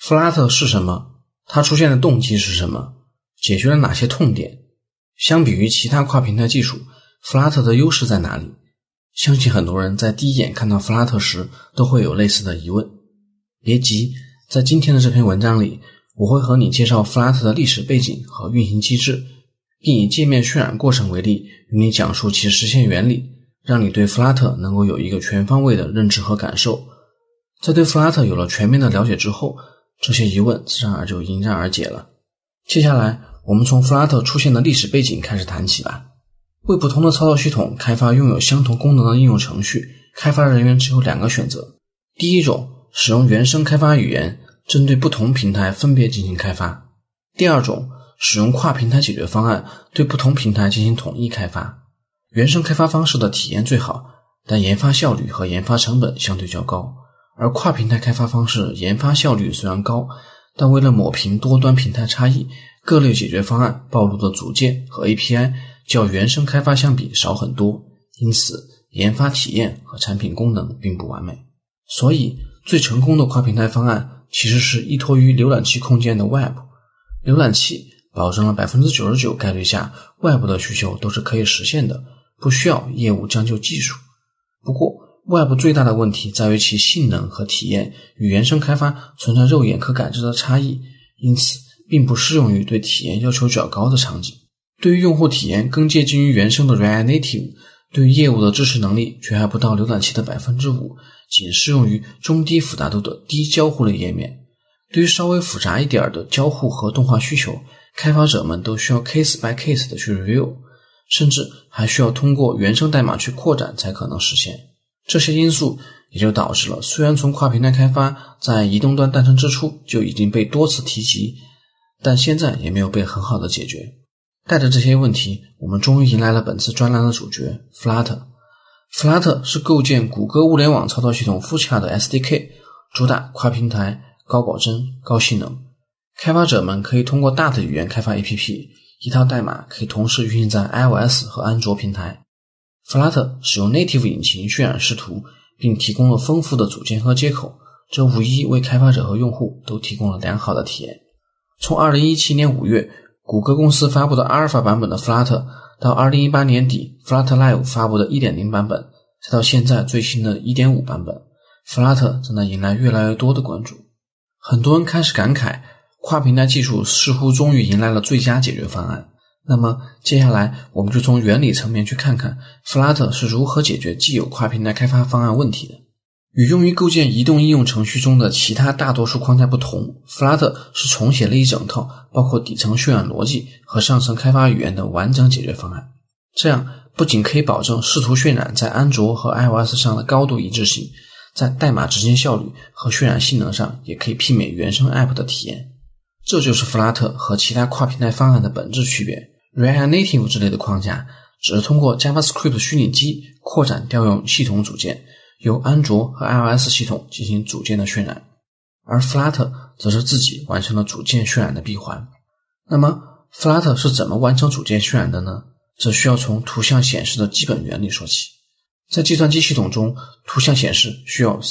Flutter 是什么？它出现的动机是什么？解决了哪些痛点？相比于其他跨平台技术， Flutter 的优势在哪里？相信很多人在第一眼看到 Flutter 时都会有类似的疑问。别急，在今天的这篇文章里，我会和你介绍 Flutter 的历史背景和运行机制，并以界面渲染过程为例，与你讲述其实现原理，让你对 Flutter 能够有一个全方位的认知和感受。在对 Flutter 有了全面的了解之后，这些疑问自然而就迎刃而解了。接下来我们从 Flutter 出现的历史背景开始谈起吧。为不同的操作系统开发拥有相同功能的应用程序，开发人员只有两个选择。第一种，使用原生开发语言，针对不同平台分别进行开发。第二种，使用跨平台解决方案，对不同平台进行统一开发。原生开发方式的体验最好，但研发效率和研发成本相对较高。而跨平台开发方式研发效率虽然高，但为了抹平多端平台差异，各类解决方案暴露的组件和 API 较原生开发相比少很多，因此研发体验和产品功能并不完美。所以最成功的跨平台方案其实是依托于浏览器空间的 Web。 浏览器保证了 99% 概率下 Web 的需求都是可以实现的，不需要业务将就技术。不过 Web 最大的问题在于其性能和体验与原生开发存在肉眼可感知的差异，因此并不适用于对体验要求较高的场景。对于用户体验更接近于原生的 React Native， 对于业务的支持能力却还不到浏览器的 5%， 仅适用于中低复杂度的低交互类页面。对于稍微复杂一点的交互和动画需求，开发者们都需要 case by case 的去 review， 甚至还需要通过原生代码去扩展才可能实现。这些因素也就导致了，虽然从跨平台开发在移动端诞生之初就已经被多次提及，但现在也没有被很好的解决。带着这些问题，我们终于迎来了本次专栏的主角 Flutter。Flutter 是构建谷歌物联网操作系统副卡的 SDK， 主打跨平台、高保真、高性能。开发者们可以通过大的语言开发 APP， 一套代码可以同时运行在 iOS 和安卓平台。Flutter 使用 Native 引擎渲染视图，并提供了丰富的组件和接口，这无疑为开发者和用户都提供了良好的体验。从2017年5月谷歌公司发布的 Alpha 版本的 Flutter， 到2018年底 Flutter Live 发布的 1.0 版本，再到现在最新的 1.5 版本， Flutter 正在迎来越来越多的关注。很多人开始感慨，跨平台技术似乎终于迎来了最佳解决方案。那么接下来我们就从原理层面去看看 Flutter 是如何解决既有跨平台开发方案问题的。与用于构建移动应用程序中的其他大多数框架不同， Flutter 是重写了一整套包括底层渲染逻辑和上层开发语言的完整解决方案。这样不仅可以保证视图渲染在安卓和 iOS 上的高度一致性，在代码执行效率和渲染性能上也可以媲美原生 App 的体验。这就是 Flutter 和其他跨平台方案的本质区别。React Native 之类的框架只是通过 JavaScript 虚拟机扩展调用系统组件，由安卓和 iOS 系统进行组件的渲染，而 Flutter 则是自己完成了组件渲染的闭环。那么 Flutter 是怎么完成组件渲染的呢？这需要从图像显示的基本原理说起。在计算机系统中，图像显示需要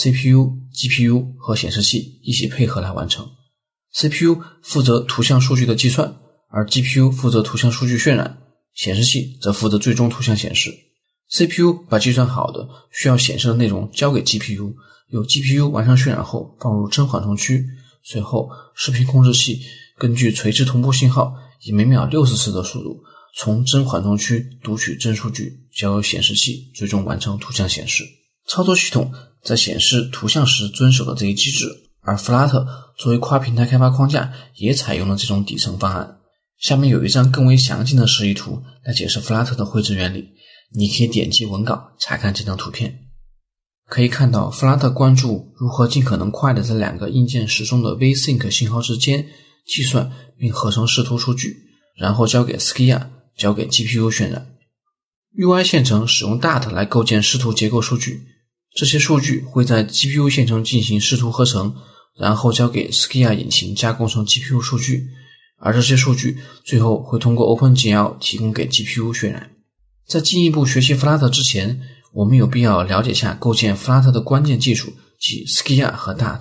CPU、GPU 和显示器一起配合来完成。CPU 负责图像数据的计算，而 GPU 负责图像数据渲染，显示器则负责最终图像显示。CPU 把计算好的需要显示的内容交给 GPU， 由 GPU 完成渲染后放入真缓冲区，随后视频控制器根据垂直同步信号，以每秒60次的速度从真缓冲区读取真数据，交由显示器最终完成图像显示。操作系统在显示图像时遵守了这一机制，而 Flutter 作为跨平台开发框架也采用了这种底层方案。下面有一张更为详尽的示意图来解释 Flutter 的绘制原理，你可以点击文稿查看这张图片。可以看到 Flutter 关注如何尽可能快地在两个硬件时钟的 VSync 信号之间计算并合成视图数据，然后交给 Skia， 交给 GPU 渲染。UI 线程使用 Dart 来构建视图结构数据，这些数据会在 GPU 线程进行视图合成，然后交给 Skia 引擎加工成 GPU 数据，而这些数据最后会通过 OpenGL 提供给 GPU 渲染。在进一步学习 Flutter 之前，我们有必要了解下构建 Flutter 的关键技术，即 Skia 和 Dart。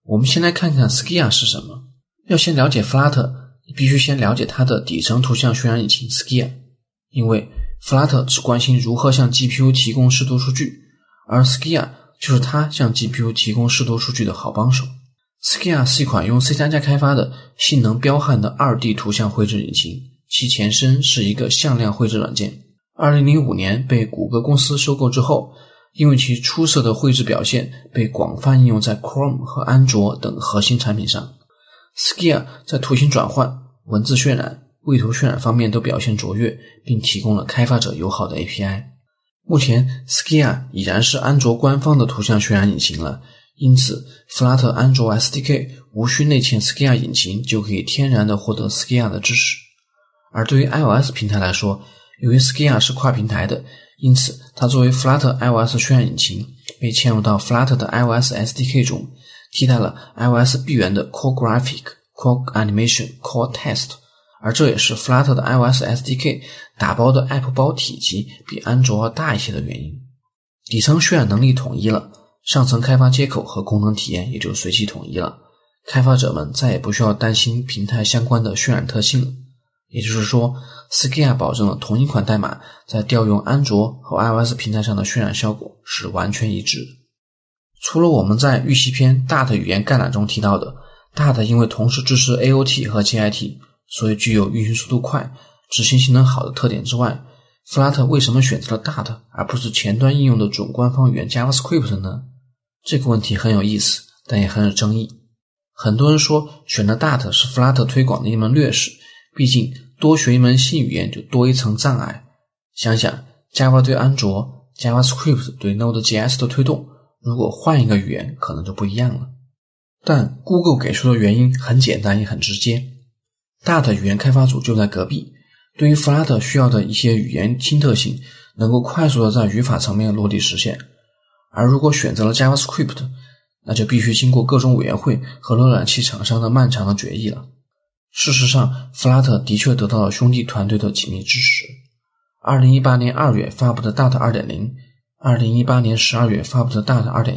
我们先来看看 Skia 是什么。要先了解 Flutter， 你必须先了解它的底层图像渲染引擎 Skia， 因为 Flutter 只关心如何向 GPU 提供视图数据，而 Skia 就是它向 GPU 提供视图数据的好帮手。Skia 是一款用 C++ 开发的性能彪悍的 2D 图像绘制引擎，其前身是一个向量绘制软件。2005年被谷歌公司收购之后，因为其出色的绘制表现被广泛应用在 Chrome 和安卓等核心产品上。Skia 在图形转换、文字渲染、位图渲染方面都表现卓越，并提供了开发者友好的 API。 目前 Skia 已然是安卓官方的图像渲染引擎了，因此 Flutter 安卓 SDK 无需内嵌 Skia 引擎就可以天然地获得 Skia 的支持。而对于 iOS 平台来说，由于 Skia 是跨平台的，因此它作为 Flutter iOS 渲染引擎被嵌入到 Flutter 的 iOS SDK 中，替代了 iOS 闭源的 Core Graphic、Core Animation、Core Text， 而这也是 Flutter 的 iOS SDK 打包的 App 包体积比安卓要大一些的原因。底层渲染能力统一了，上层开发接口和功能体验也就随即统一了，开发者们再也不需要担心平台相关的渲染特性了。也就是说 Skia 保证了同一款代码在调用安卓和 iOS 平台上的渲染效果是完全一致的。除了我们在预习篇 Dart 语言概览中提到的 Dart 因为同时支持 AOT 和 JIT， 所以具有运行速度快、执行性能好的特点之外， Flutter 为什么选择了 Dart 而不是前端应用的准官方语言 JavaScript 呢？这个问题很有意思，但也很有争议。很多人说选择 Dart 是 Flutter 推广的一门劣势，毕竟多学一门新语言就多一层障碍。想想 Java 对安卓、JavaScript 对 Node.js 的推动，如果换一个语言可能就不一样了。但 Google 给出的原因很简单也很直接， Dart 语言开发组就在隔壁，对于 Flutter 需要的一些语言新特性能够快速的在语法层面落地实现。而如果选择了 JavaScript， 那就必须经过各种委员会和浏览器厂商的漫长的决议了。事实上 Flutter 的确得到了兄弟团队的紧密支持。2018年2月发布的 Dart 2.0， 2018年12月发布的 Dart 2.1，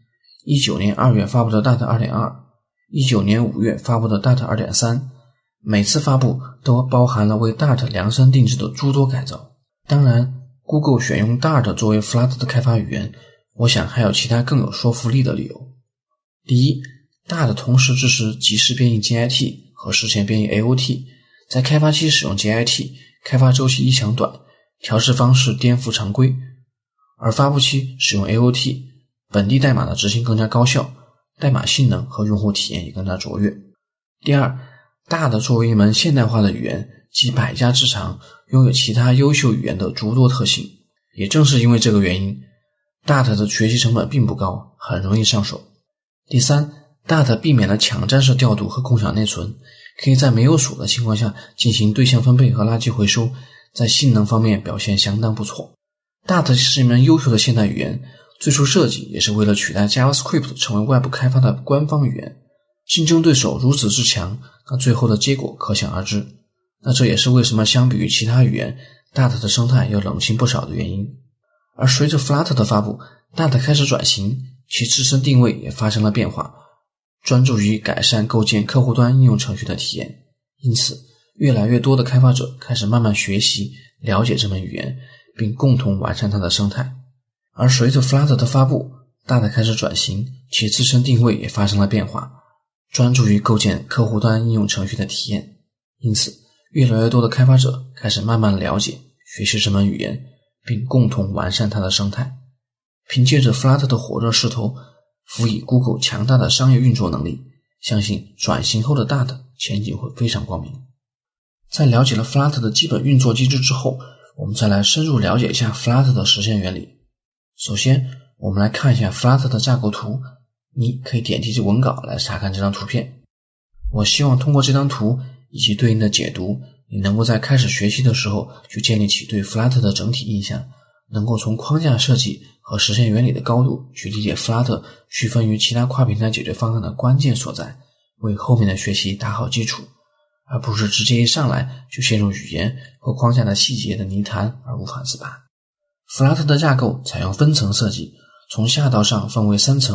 19年2月发布的 Dart 2.2， 19年5月发布的 Dart 2.3， 每次发布都包含了为 Dart 量身定制的诸多改造。当然 Google 选用 Dart 作为 Flutter 的开发语言，我想还有其他更有说服力的理由。第一， Dart 同时支持即时编译 JIT 和实现编译 AOT， 在开发期使用 JIT， 开发周期一强短，调试方式颠覆常规，而发布期使用 AOT， 本地代码的执行更加高效，代码性能和用户体验也更加卓越。第二， Dart 作为一门现代化的语言，集百家之长，拥有其他优秀语言的诸多特性。也正是因为这个原因， Dart 的学习成本并不高，很容易上手。第三， Dart 避免了抢占式调度和共享内存，可以在没有锁的情况下进行对象分配和垃圾回收，在性能方面表现相当不错。 Dart 是一门优秀的现代语言，最初设计也是为了取代 JavaScript 成为外部开发的官方语言。竞争对手如此之强，那最后的结果可想而知。那这也是为什么相比于其他语言 Dart 的生态要冷清不少的原因。而随着 Flutter 的发布， Dart 开始转型，其自身定位也发生了变化，专注于改善构建客户端应用程序的体验。因此越来越多的开发者开始慢慢学习了解这门语言，并共同完善它的生态。而随着 Flutter 的发布， Dart 开始转型，其自身定位也发生了变化，专注于构建客户端应用程序的体验。因此越来越多的开发者开始慢慢了解学习这门语言，并共同完善它的生态。凭借着 Flutter 的火热势头，辅以 Google 强大的商业运作能力，相信转型后的 Dart 前景会非常光明。在了解了 Flutter 的基本运作机制之后，我们再来深入了解一下 Flutter 的实现原理。首先我们来看一下 Flutter 的架构图，你可以点击这文稿来查看这张图片。我希望通过这张图以及对应的解读，你能够在开始学习的时候就建立起对 Flutter 的整体印象，能够从框架设计和实现原理的高度去理解 Flutter 区分于其他跨平台解决方案的关键所在，为后面的学习打好基础，而不是直接一上来就陷入语言和框架的细节的泥潭而无法自拔。Flutter 的架构采用分层设计，从下到上分为3层，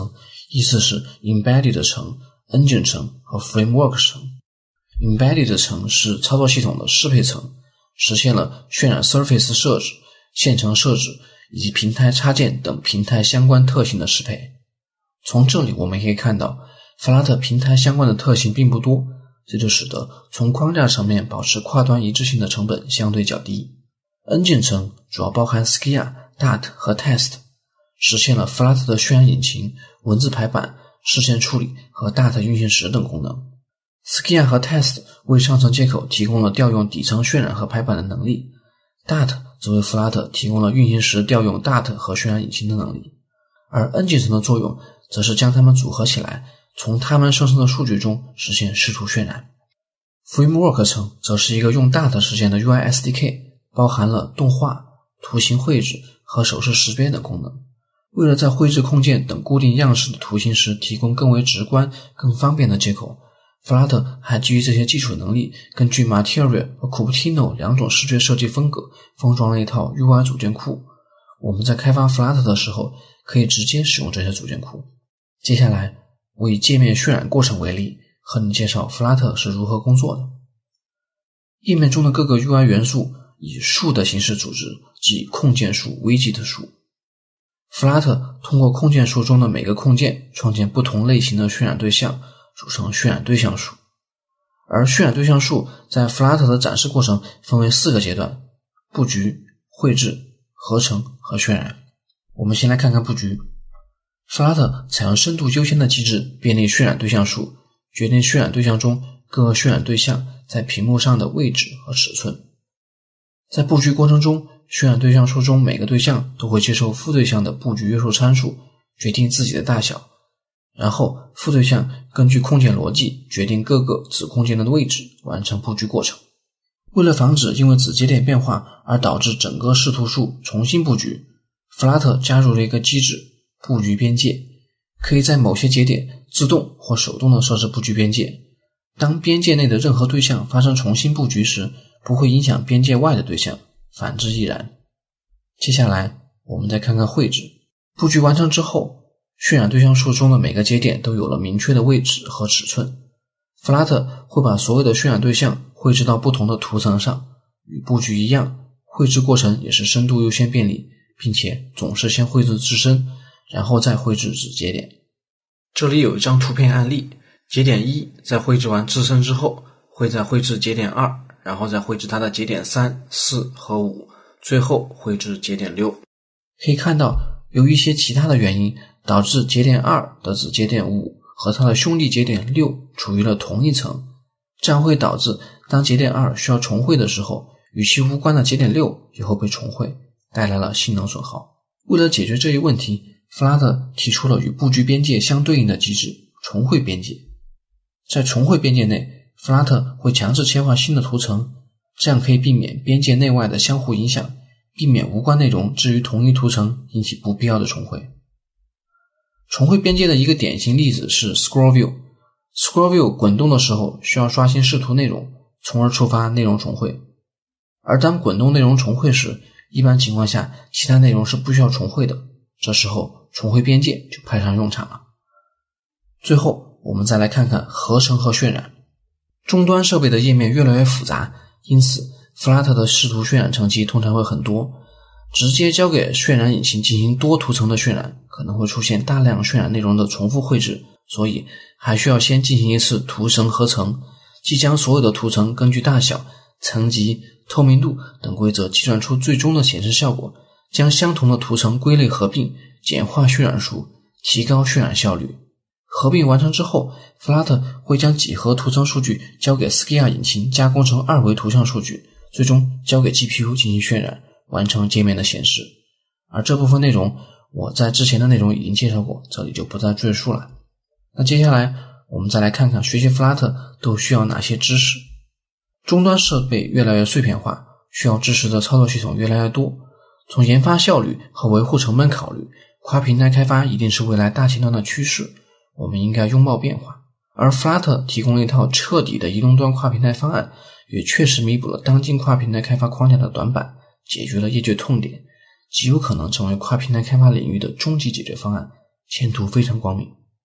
依次是 Embedded 层、Engine 层和 Framework 层。Embedded 层是操作系统的适配层，实现了渲染 Surface 设置、线程设置以及平台插件等平台相关特性的适配。从这里我们可以看到 Flutter 平台相关的特性并不多，这就使得从框架层面保持跨端一致性的成本相对较低。Engine 层主要包含 Skia、Dart 和 Test， 实现了 Flutter 的渲染引擎、文字排版、视线处理和 Dart 运行时等功能。Skia 和 Test 为上层接口提供了调用底层渲染和排版的能力， Dart 则为 Flutter 提供了运行时调用 Dart 和渲染引擎的能力。而 Engine 层的作用则是将它们组合起来，从它们生成的数据中实现视图渲染。Framework 层则是一个用 Dart 实现的 UI SDK， 包含了动画、图形绘制和手势识别等功能。为了在绘制控件等固定样式的图形时提供更为直观、更方便的接口， Flutter 还基于这些基础能力，根据 Material 和 Cupertino 两种视觉设计风格封装了一套 UI 组件库。我们在开发 Flutter 的时候可以直接使用这些组件库。接下来我以界面渲染过程为例，和你介绍 Flutter 是如何工作的。页面中的各个 UI 元素以树的形式组织，即控件树、widget 树。Flutter 通过控件树中的每个控件创建不同类型的渲染对象，组成渲染对象树。而渲染对象树在 Flutter 的展示过程分为4个阶段：布局、绘制、合成和渲染。我们先来看看布局。Flutter 采用深度优先的机制，便利渲染对象树，决定渲染对象中各个渲染对象在屏幕上的位置和尺寸。在布局过程中，渲染对象树中每个对象都会接受副对象的布局约束参数，决定自己的大小，然后副对象根据控件逻辑决定各个子控件的位置，完成布局过程。为了防止因为子节点变化而导致整个视图树重新布局， Flutter 加入了一个机制，布局边界，可以在某些节点自动或手动的设置布局边界。当边界内的任何对象发生重新布局时，不会影响边界外的对象，反之亦然。接下来我们再看看绘制。布局完成之后，渲染对象树中的每个节点都有了明确的位置和尺寸。Flutter 会把所有的渲染对象绘制到不同的图层上，与布局一样，绘制过程也是深度优先便利，并且总是先绘制自身，然后再绘制子节点。这里有一张图片案例，节点1在绘制完自身之后，会再绘制节点2，然后再绘制它的节点3、4和5，最后绘制节点6。可以看到，由于一些其他的原因，导致节点2的子节点5和它的兄弟节点6处于了同一层，这样会导致当节点2需要重绘的时候，与其无关的节点6也会被重绘，带来了性能损耗。为了解决这一问题， Flutter 提出了与布局边界相对应的机制，重绘边界。在重绘边界内， Flutter 会强制切换新的图层，这样可以避免边界内外的相互影响，避免无关内容置于同一图层引起不必要的重绘。重绘边界的一个典型例子是 Scroll View。Scroll View 滚动的时候需要刷新视图内容，从而触发内容重绘。而当滚动内容重绘时，一般情况下其他内容是不需要重绘的，这时候重绘边界就派上用场了。最后我们再来看看合成和渲染。终端设备的页面越来越复杂，因此 Flutter 的视图渲染层级通常会很多，直接交给渲染引擎进行多图层的渲染，可能会出现大量渲染内容的重复绘制，所以还需要先进行一次图层合成，即将所有的图层根据大小、层级、透明度等规则计算出最终的显示效果，将相同的图层归类合并，简化渲染数，提高渲染效率。合并完成之后， Flutter 会将几何图层数据交给 Skia 引擎加工成二维图像数据，最终交给 GPU 进行渲染，完成界面的显示。而这部分内容我在之前的内容已经介绍过，这里就不再赘述了。那接下来我们再来看看学习 Flutter 都需要哪些知识。终端设备越来越碎片化，需要支持的操作系统越来越多。从研发效率和维护成本考虑，跨平台开发一定是未来大前端的趋势，我们应该拥抱变化。而 Flutter 提供了一套彻底的移动端跨平台方案，也确实弥补了当今跨平台开发框架的短板，解决了业界痛点，极有可能成为跨平台开发领域的终极解决方案，前途非常光明。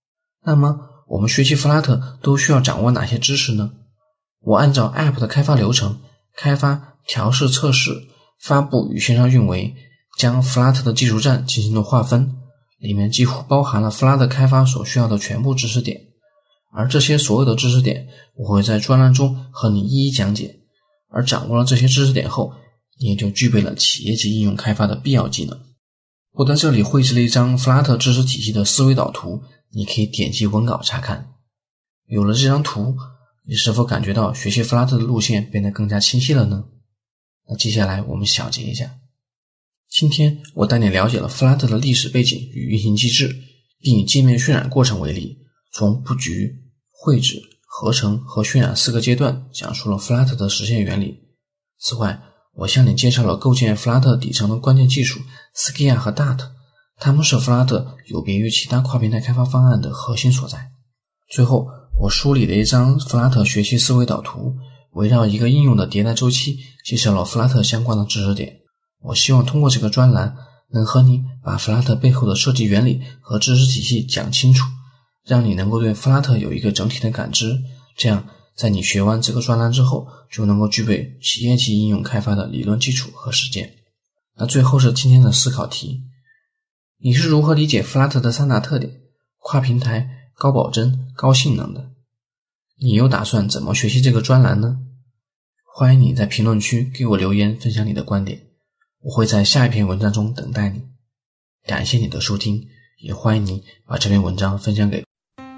那么我们学习 Flutter 都需要掌握哪些知识呢？我按照 App 的开发流程，开发、调试、测试、发布与线上运维，将 Flutter 的技术栈进行了划分，里面几乎包含了 Flutter 开发所需要的全部知识点。而这些所有的知识点，我会在专栏中和你一一讲解。而掌握了这些知识点后，你也就具备了企业级应用开发的必要技能。我在这里绘制了一张 Flutter 知识体系的思维导图，你可以点击文稿查看。有了这张图，你是否感觉到学习 Flutter 的路线变得更加清晰了呢？那接下来我们小结一下。今天我带你了解了 Flutter 的历史背景与运行机制，并以界面渲染过程为例，从布局、绘制、合成和渲染4个阶段讲述了 Flutter 的实现原理。此外，我向你介绍了构建 Flutter 底层的关键技术 Skia 和 Dart， 它们是 Flutter 有别于其他跨平台开发方案的核心所在。最后，我梳理了一张 Flutter 学习思维导图，围绕一个应用的迭代周期，介绍了 Flutter 相关的知识点。我希望通过这个专栏，能和你把 Flutter 背后的设计原理和知识体系讲清楚，让你能够对 Flutter 有一个整体的感知，这样在你学完这个专栏之后，就能够具备企业级应用开发的理论基础和实践。那最后是今天的思考题，你是如何理解 Flutter 的3大特点：跨平台、高保真、高性能的？你又打算怎么学习这个专栏呢？欢迎你在评论区给我留言分享你的观点，我会在下一篇文章中等待你。感谢你的收听，也欢迎你把这篇文章分享给。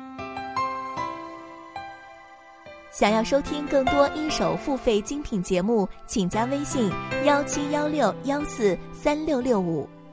想要收听更多一手付费精品节目，请加微信1716143665。